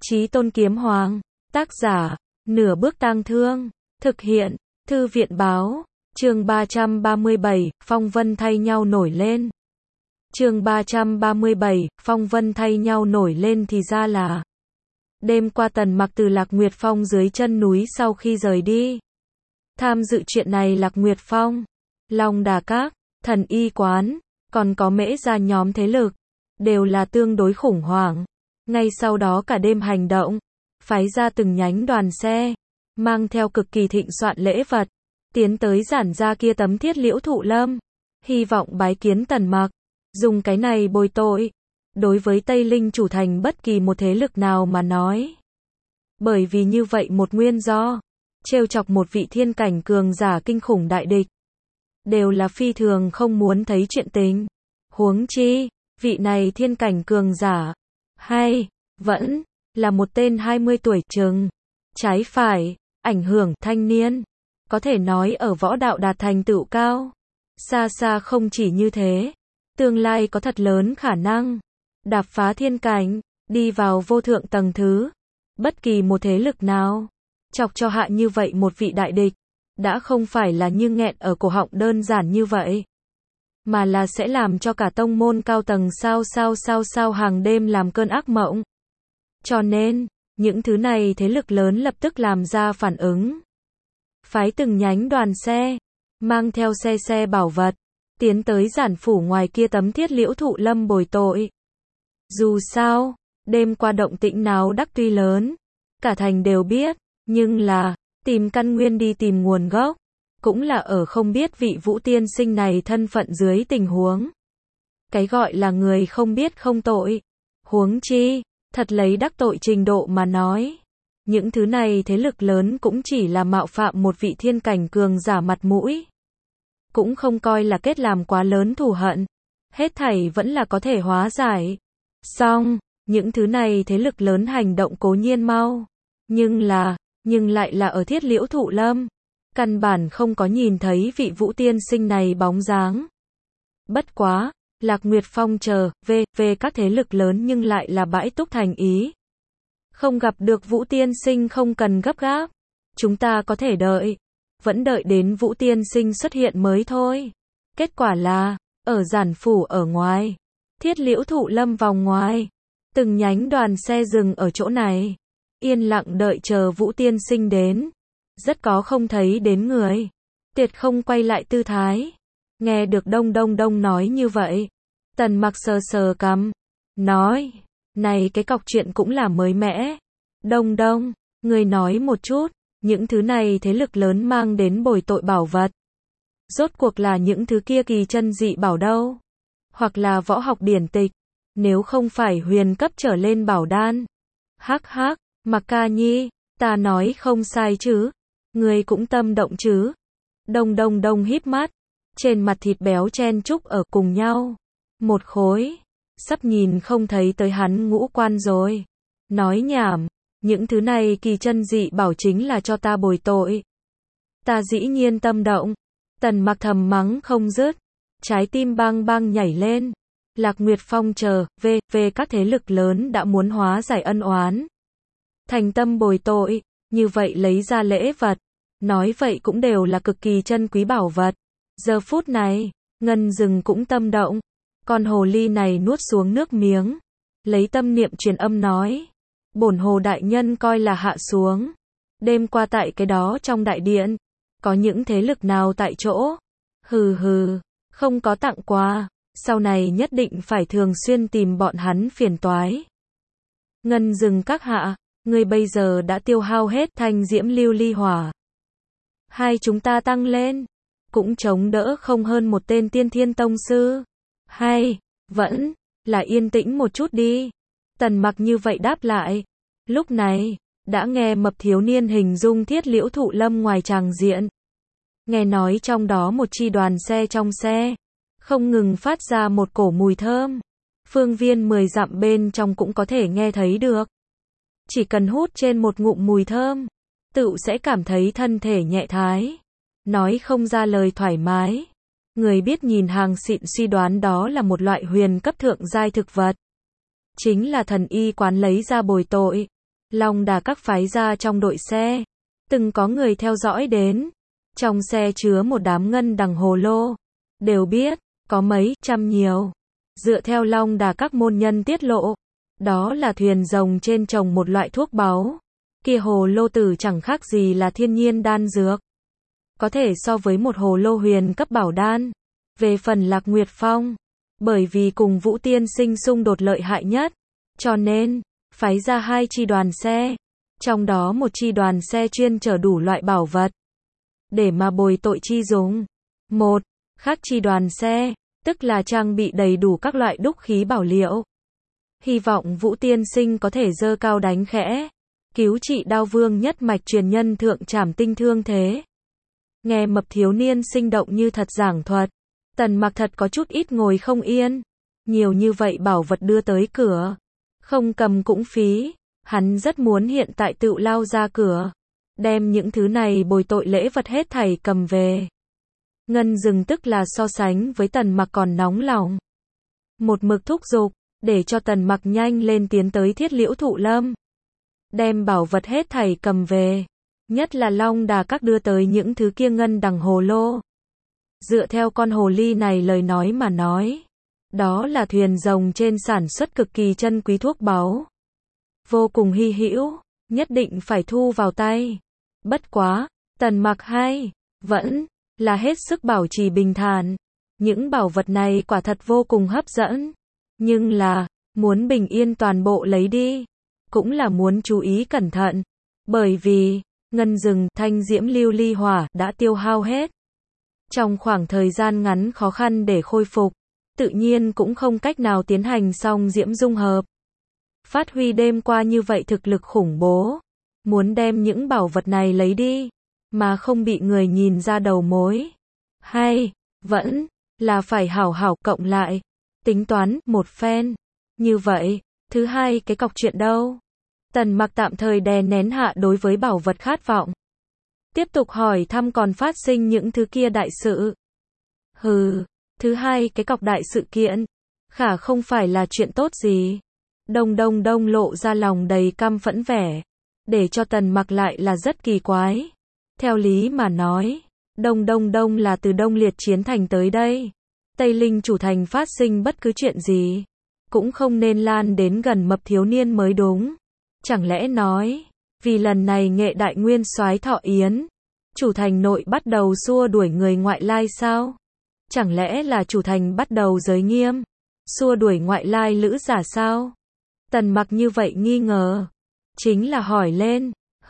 Chí Tôn Kiếm Hoàng. Tác giả, Nửa Bước Tang Thương. Thực hiện, Thư viện Báo. Chương 337, phong vân thay nhau nổi lên. Chương 337, phong vân thay nhau nổi lên thì ra là đêm qua Tần Mặc từ Lạc Nguyệt Phong dưới chân núi sau khi rời đi. Tham dự chuyện này Lạc Nguyệt Phong, Long Đà Các, Thần Y Quán, còn có Mễ gia nhóm thế lực, đều là tương đối khủng hoảng. Ngay sau đó cả đêm hành động, phái ra từng nhánh đoàn xe, mang theo cực kỳ thịnh soạn lễ vật, tiến tới giản ra kia tấm Thiết Liễu Thụ Lâm, hy vọng bái kiến Tần Mặc, dùng cái này bồi tội. Đối với Tây Linh chủ thành bất kỳ một thế lực nào mà nói. Bởi vì như vậy một nguyên do, trêu chọc một vị thiên cảnh cường giả kinh khủng đại địch, đều là phi thường không muốn thấy chuyện tình. Huống chi, vị này thiên cảnh cường giả, hay, vẫn, là một tên 20 tuổi chừng, trái phải, ảnh hưởng thanh niên, có thể nói ở võ đạo đạt thành tựu cao. Xa xa không chỉ như thế, tương lai có thật lớn khả năng đạp phá thiên cảnh, đi vào vô thượng tầng thứ. Bất kỳ một thế lực nào chọc cho hạ như vậy một vị đại địch, đã không phải là như nghẹn ở cổ họng đơn giản như vậy, mà là sẽ làm cho cả tông môn cao tầng sao hàng đêm làm cơn ác mộng. Cho nên, những thứ này thế lực lớn lập tức làm ra phản ứng. Phái từng nhánh đoàn xe, mang theo xe bảo vật, tiến tới giản phủ ngoài kia tấm Thiết Liễu Thụ Lâm bồi tội. Dù sao, đêm qua động tĩnh náo đắc tuy lớn, cả thành đều biết, nhưng là, tìm căn nguyên đi tìm nguồn gốc, cũng là ở không biết vị Vũ tiên sinh này thân phận dưới tình huống. Cái gọi là người không biết không tội. Huống chi, thật lấy đắc tội trình độ mà nói. Những thứ này thế lực lớn cũng chỉ là mạo phạm một vị thiên cảnh cường giả mặt mũi. Cũng không coi là kết làm quá lớn thù hận. Hết thảy vẫn là có thể hóa giải. Song, những thứ này thế lực lớn hành động cố nhiên mau. Nhưng lại là ở Thiết Liễu Thụ Lâm. Căn bản không có nhìn thấy vị Vũ tiên sinh này bóng dáng. Bất quá, Lạc Nguyệt Phong chờ, về các thế lực lớn nhưng lại là bãi túc thành ý. Không gặp được Vũ tiên sinh không cần gấp gáp. Chúng ta có thể đợi. Vẫn đợi đến Vũ tiên sinh xuất hiện mới thôi. Kết quả là, ở giản phủ ở ngoài, Thiết Liễu Thụ Lâm vòng ngoài, từng nhánh đoàn xe dừng ở chỗ này, yên lặng đợi chờ Vũ tiên sinh đến. Rất có không thấy đến người, tuyệt không quay lại tư thái. Nghe được Đông nói như vậy, Tần Mặc sờ cằm, nói, này cái cọc chuyện cũng là mới mẻ. Đông, người nói một chút, những thứ này thế lực lớn mang đến bồi tội bảo vật, rốt cuộc là những thứ kia kỳ chân dị bảo đâu? Hoặc là võ học điển tịch, nếu không phải huyền cấp trở lên bảo đan. Hắc, Mặc Ca Nhi, ta nói không sai chứ? Người cũng tâm động chứ? Đông híp mắt, trên mặt thịt béo chen chúc ở cùng nhau. Một khối, sắp nhìn không thấy tới hắn ngũ quan rồi. Nói nhảm, những thứ này kỳ chân dị bảo chính là cho ta bồi tội. Ta dĩ nhiên tâm động. Tần Mặc thầm mắng không dứt, trái tim bang nhảy lên. Lạc Nguyệt Phong chờ, về các thế lực lớn đã muốn hóa giải ân oán. Thành tâm bồi tội, như vậy lấy ra lễ vật. Nói vậy cũng đều là cực kỳ chân quý bảo vật. Giờ phút này, Ngân Dừng cũng tâm động. Con hồ ly này nuốt xuống nước miếng, lấy tâm niệm truyền âm nói. Bổn hồ đại nhân coi là hạ xuống. Đêm qua tại cái đó trong đại điện, có những thế lực nào tại chỗ? Hừ, không có tặng quà, sau này nhất định phải thường xuyên tìm bọn hắn phiền toái. Ngân Dừng các hạ, ngươi bây giờ đã tiêu hao hết thanh diễm lưu ly hỏa. Hai chúng ta tăng lên, cũng chống đỡ không hơn một tên tiên thiên tông sư. Hay, vẫn, là yên tĩnh một chút đi. Tần Mặc như vậy đáp lại. Lúc này, đã nghe mập thiếu niên hình dung Thiết Liễu Thụ Lâm ngoài tràng diện. Nghe nói trong đó một chi đoàn xe trong xe, không ngừng phát ra một cổ mùi thơm. Phương viên 10 dặm bên trong cũng có thể nghe thấy được. Chỉ cần hút trên một ngụm mùi thơm, tự sẽ cảm thấy thân thể nhẹ thái. Nói không ra lời thoải mái. Người biết nhìn hàng xịn suy đoán đó là một loại huyền cấp thượng giai thực vật. Chính là Thần Y Quán lấy ra bồi tội. Long Đà Các phái ra trong đội xe. Từng có người theo dõi đến. Trong xe chứa một đám ngân đằng hồ lô. Đều biết, có mấy trăm nhiều. Dựa theo Long Đà Các môn nhân tiết lộ, đó là thuyền rồng trên trồng một loại thuốc báu. Kia hồ lô tử chẳng khác gì là thiên nhiên đan dược. Có thể so với một hồ lô huyền cấp bảo đan. Về phần Lạc Nguyệt Phong, bởi vì cùng Vũ Tiên Sinh xung đột lợi hại nhất, cho nên phái ra 2 chi đoàn xe, trong đó một chi đoàn xe chuyên chở đủ loại bảo vật để mà bồi tội chi dùng. Một khác chi đoàn xe, tức là trang bị đầy đủ các loại đúc khí bảo liệu. Hy vọng Vũ Tiên Sinh có thể giơ cao đánh khẽ, cứu trị Đao Vương nhất mạch truyền nhân Thượng Trảm Tinh thương thế. Nghe Mập thiếu niên sinh động như thật giảng thuật, Tần Mặc thật có chút ít ngồi không yên. Nhiều như vậy bảo vật đưa tới cửa, không cầm cũng phí. Hắn rất muốn hiện tại tự lao ra cửa, đem những thứ này bồi tội lễ vật hết thảy cầm về. Ngân Dừng tức là so sánh với Tần Mặc còn nóng lòng, một mực thúc giục để cho Tần Mặc nhanh lên tiến tới Thiết Liễu Thụ Lâm, đem bảo vật hết thảy cầm về, nhất là Long Đà Các đưa tới những thứ kia ngân đằng hồ lô. Dựa theo con hồ ly này lời nói mà nói, đó là thuyền rồng trên sản xuất cực kỳ chân quý thuốc báu, vô cùng hy hữu, nhất định phải thu vào tay. Bất quá, Tần Mặc hay vẫn là hết sức bảo trì bình thản. Những bảo vật này quả thật vô cùng hấp dẫn, nhưng là muốn bình yên toàn bộ lấy đi, cũng là muốn chú ý cẩn thận, bởi vì ngân rừng, thanh diễm lưu ly hỏa đã tiêu hao hết. Trong khoảng thời gian ngắn khó khăn để khôi phục, tự nhiên cũng không cách nào tiến hành xong diễm dung hợp. Phát huy đêm qua như vậy thực lực khủng bố, muốn đem những bảo vật này lấy đi, mà không bị người nhìn ra đầu mối. Hay vẫn là phải hảo hảo cộng lại, tính toán một phen. Như vậy, thứ hai cái cọc chuyện đâu? Tần Mặc tạm thời đè nén hạ đối với bảo vật khát vọng, tiếp tục hỏi thăm còn phát sinh những thứ kia đại sự. Thứ hai cái cọc đại sự kiện, khả không phải là chuyện tốt gì. Đông lộ ra lòng đầy căm phẫn vẻ, để cho Tần Mặc lại là rất kỳ quái. Theo lý mà nói, Đông là từ Đông Liệt Chiến Thành tới đây. Tây Linh chủ thành phát sinh bất cứ chuyện gì, cũng không nên lan đến gần Mập thiếu niên mới đúng. Chẳng lẽ nói, vì lần này Nghệ Đại Nguyên Soái thọ yến, chủ thành nội bắt đầu xua đuổi người ngoại lai sao? Chẳng lẽ là chủ thành bắt đầu giới nghiêm, xua đuổi ngoại lai lữ giả sao? Tần Mặc như vậy nghi ngờ, chính là hỏi lên.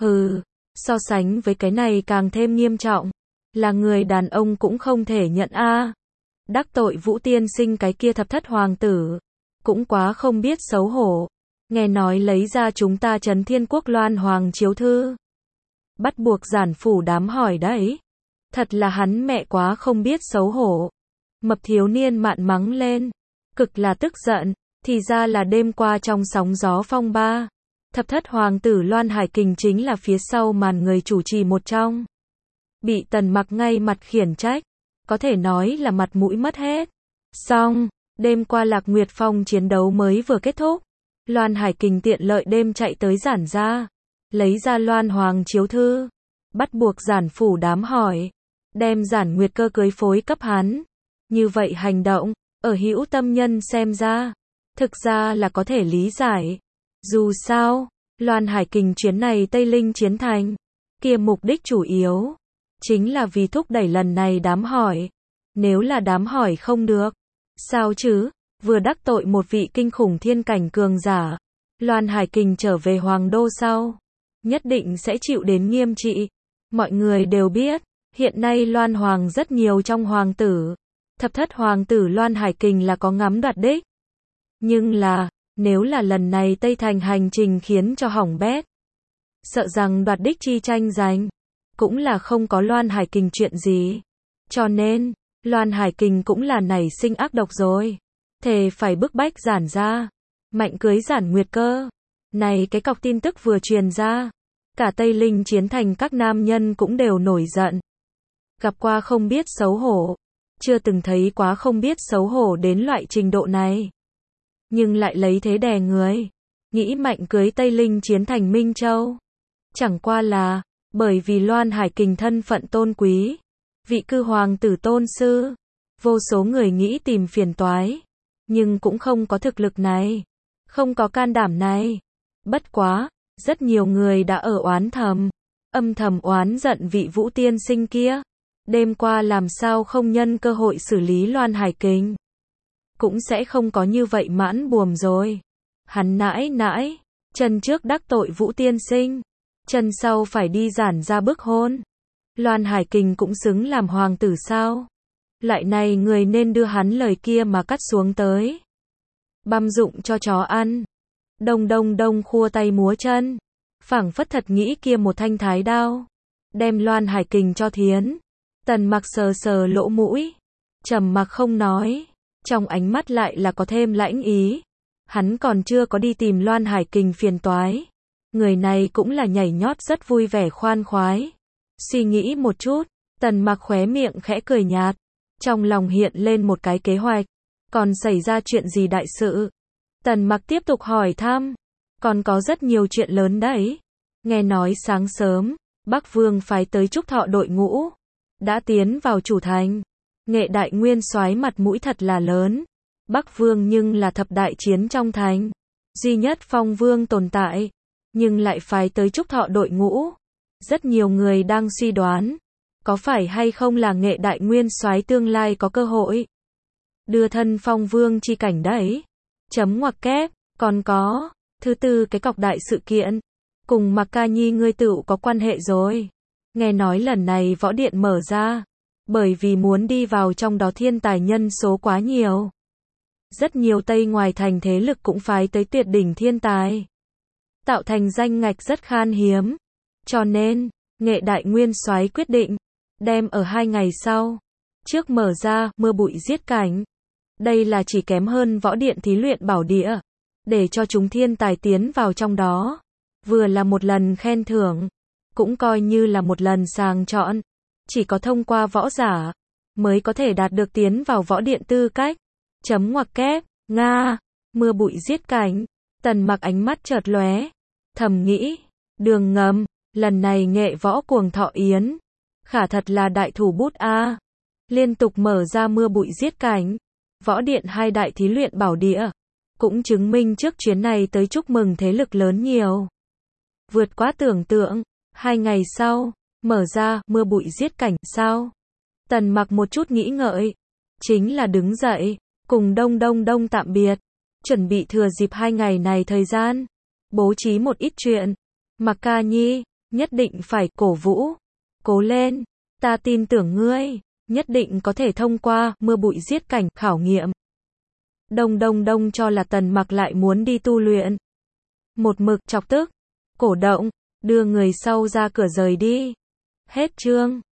So sánh với cái này càng thêm nghiêm trọng, là người đàn ông cũng không thể nhận a. Đắc tội Vũ Tiên Sinh cái kia thập thất hoàng tử, cũng quá không biết xấu hổ. Nghe nói lấy ra chúng ta Trấn Thiên Quốc Loan Hoàng chiếu thư, bắt buộc giản phủ đám hỏi đấy. Thật là hắn mẹ quá không biết xấu hổ. Mập thiếu niên mạn mắng lên, cực là tức giận. Thì ra là đêm qua trong sóng gió phong ba, thập thất hoàng tử Loan Hải Kình chính là phía sau màn người chủ trì một trong. Bị Tần Mặc ngay mặt khiển trách, có thể nói là mặt mũi mất hết. Xong, đêm qua Lạc Nguyệt Phong chiến đấu mới vừa kết thúc, Loan Hải Kình tiện lợi đêm chạy tới giản gia, lấy ra Loan Hoàng chiếu thư, bắt buộc giản phủ đám hỏi, đem giản Nguyệt Cơ cưới phối cấp hắn. Như vậy hành động, ở hữu tâm nhân xem ra, thực ra là có thể lý giải. Dù sao, Loan Hải Kình chuyến này Tây Linh Chiến Thành, kia mục đích chủ yếu chính là vì thúc đẩy lần này đám hỏi. Nếu là đám hỏi không được, sao chứ? Vừa đắc tội một vị kinh khủng thiên cảnh cường giả, Loan Hải Kình trở về Hoàng Đô sau, nhất định sẽ chịu đến nghiêm trị. Mọi người đều biết, hiện nay Loan Hoàng rất nhiều trong hoàng tử, thập thất hoàng tử Loan Hải Kình là có ngắm đoạt đích. Nhưng là, nếu là lần này Tây Thành hành trình khiến cho hỏng bét, sợ rằng đoạt đích chi tranh giành, cũng là không có Loan Hải Kình chuyện gì. Cho nên, Loan Hải Kình cũng là nảy sinh ác độc rồi. Thề phải bức bách giản ra, mạnh cưới giản Nguyệt Cơ. Này cái cọc tin tức vừa truyền ra, cả Tây Linh Chiến Thành các nam nhân cũng đều nổi giận. Gặp qua không biết xấu hổ, chưa từng thấy quá không biết xấu hổ đến loại trình độ này. Nhưng lại lấy thế đè người. nghĩ mạnh cưới Tây Linh chiến thành Minh Châu. Chẳng qua là, bởi vì Loan Hải Kình thân phận tôn quý, vị cư hoàng tử tôn sư, vô số người nghĩ tìm phiền toái, nhưng cũng không có thực lực này, không có can đảm này. Bất quá, rất nhiều người đã ở oán thầm, âm thầm oán giận vị Vũ tiên sinh kia, đêm qua làm sao không nhân cơ hội xử lý Loan Hải Kình. Cũng sẽ không có như vậy mãn buồm rồi. Hắn nãi nãi, chân trước đắc tội Vũ tiên sinh, chân sau phải đi giản ra bức hôn. Loan Hải Kình cũng xứng làm hoàng tử sao? Lại này người nên đưa hắn lời kia mà cắt xuống tới. Băm dụng cho chó ăn. Đông đông đông khua tay múa chân. Phảng phất thật nghĩ kia một thanh thái đao. Đem Loan Hải Kình cho Thiến. Tần Mặc sờ sờ lỗ mũi. Trầm mặc không nói. Trong ánh mắt lại là có thêm lãnh ý. Hắn còn chưa có đi tìm Loan Hải Kình phiền toái. Người này cũng là nhảy nhót rất vui vẻ khoan khoái. Suy nghĩ một chút, Tần Mặc khóe miệng khẽ cười nhạt. Trong lòng hiện lên một cái kế hoạch. Còn xảy ra chuyện gì đại sự? Tần Mặc tiếp tục hỏi thăm. Còn có rất nhiều chuyện lớn đấy. Nghe nói sáng sớm, Bắc Vương phái tới chúc thọ đội ngũ. Đã tiến vào chủ thành. Nghệ đại nguyên soái mặt mũi thật là lớn. Bắc Vương nhưng là thập đại chiến trong thành. Duy nhất Phong Vương tồn tại. Nhưng lại phái tới chúc thọ đội ngũ. Rất nhiều người đang suy đoán. Có phải hay không là Nghệ đại nguyên soái tương lai có cơ hội đưa thân Phong Vương chi cảnh đấy. Chấm ngoặc kép. Còn có, thứ tư cái cọc đại sự kiện. Cùng Mạc Ca Nhi ngươi tựu có quan hệ rồi. Nghe nói lần này võ điện mở ra. Bởi vì muốn đi vào trong đó thiên tài nhân số quá nhiều. Rất nhiều Tây ngoài thành thế lực cũng phái tới tuyệt đỉnh thiên tài. Tạo thành danh ngạch rất khan hiếm. Cho nên, Nghệ đại nguyên soái quyết định. Đem ở 2 ngày sau. Trước mở ra, mưa bụi giết cảnh. Đây là chỉ kém hơn võ điện thí luyện bảo địa. Để cho chúng thiên tài tiến vào trong đó. Vừa là một lần khen thưởng. Cũng coi như là một lần sàng chọn. Chỉ có thông qua võ giả. Mới có thể đạt được tiến vào võ điện tư cách. Chấm ngoặc kép. Nga. Mưa bụi giết cảnh. Tần Mặc ánh mắt chợt lóe. Thầm nghĩ. Đường ngầm. Lần này nghệ võ cuồng thọ yến. Khả thật là đại thủ bút a. Liên tục mở ra mưa bụi giết cảnh. Võ điện 2 đại thí luyện bảo địa. Cũng chứng minh trước chuyến này tới chúc mừng thế lực lớn nhiều. Vượt quá tưởng tượng. 2 ngày sau, mở ra mưa bụi giết cảnh sao? Tần Mặc một chút nghĩ ngợi. Chính là đứng dậy. Cùng đông đông đông tạm biệt. Chuẩn bị thừa dịp 2 ngày này thời gian. Bố trí một ít chuyện. Mạc Ca Nhi, nhất định phải cổ vũ. Cố lên. Ta tin tưởng ngươi. Nhất định có thể thông qua mưa bụi giết cảnh khảo nghiệm. Đông đông đông cho là Tần Mặc lại muốn đi tu luyện. Một mực chọc tức. Cổ động. Đưa người sau ra cửa rời đi. Hết chương.